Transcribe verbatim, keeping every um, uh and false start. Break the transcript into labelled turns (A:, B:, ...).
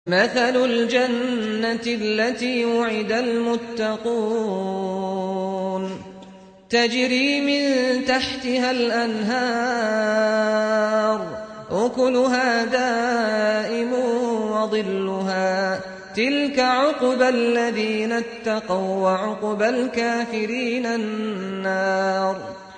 A: مَثَلُ الْجَنَّةِ الَّتِي وُعِدَ الْمُتَّقُونَ ۖ تَجْرِي مِن تَحْتِهَا الْأَنْهَارُ ۖ أُكُلُهَا دَائِمٌ وَظِلُّهَا ۚ تِلْكَ عُقْبَى الَّذِينَ اتَّقَوا ۖ وَّعُقْبَى الْكَافِرِينَ النَّارُ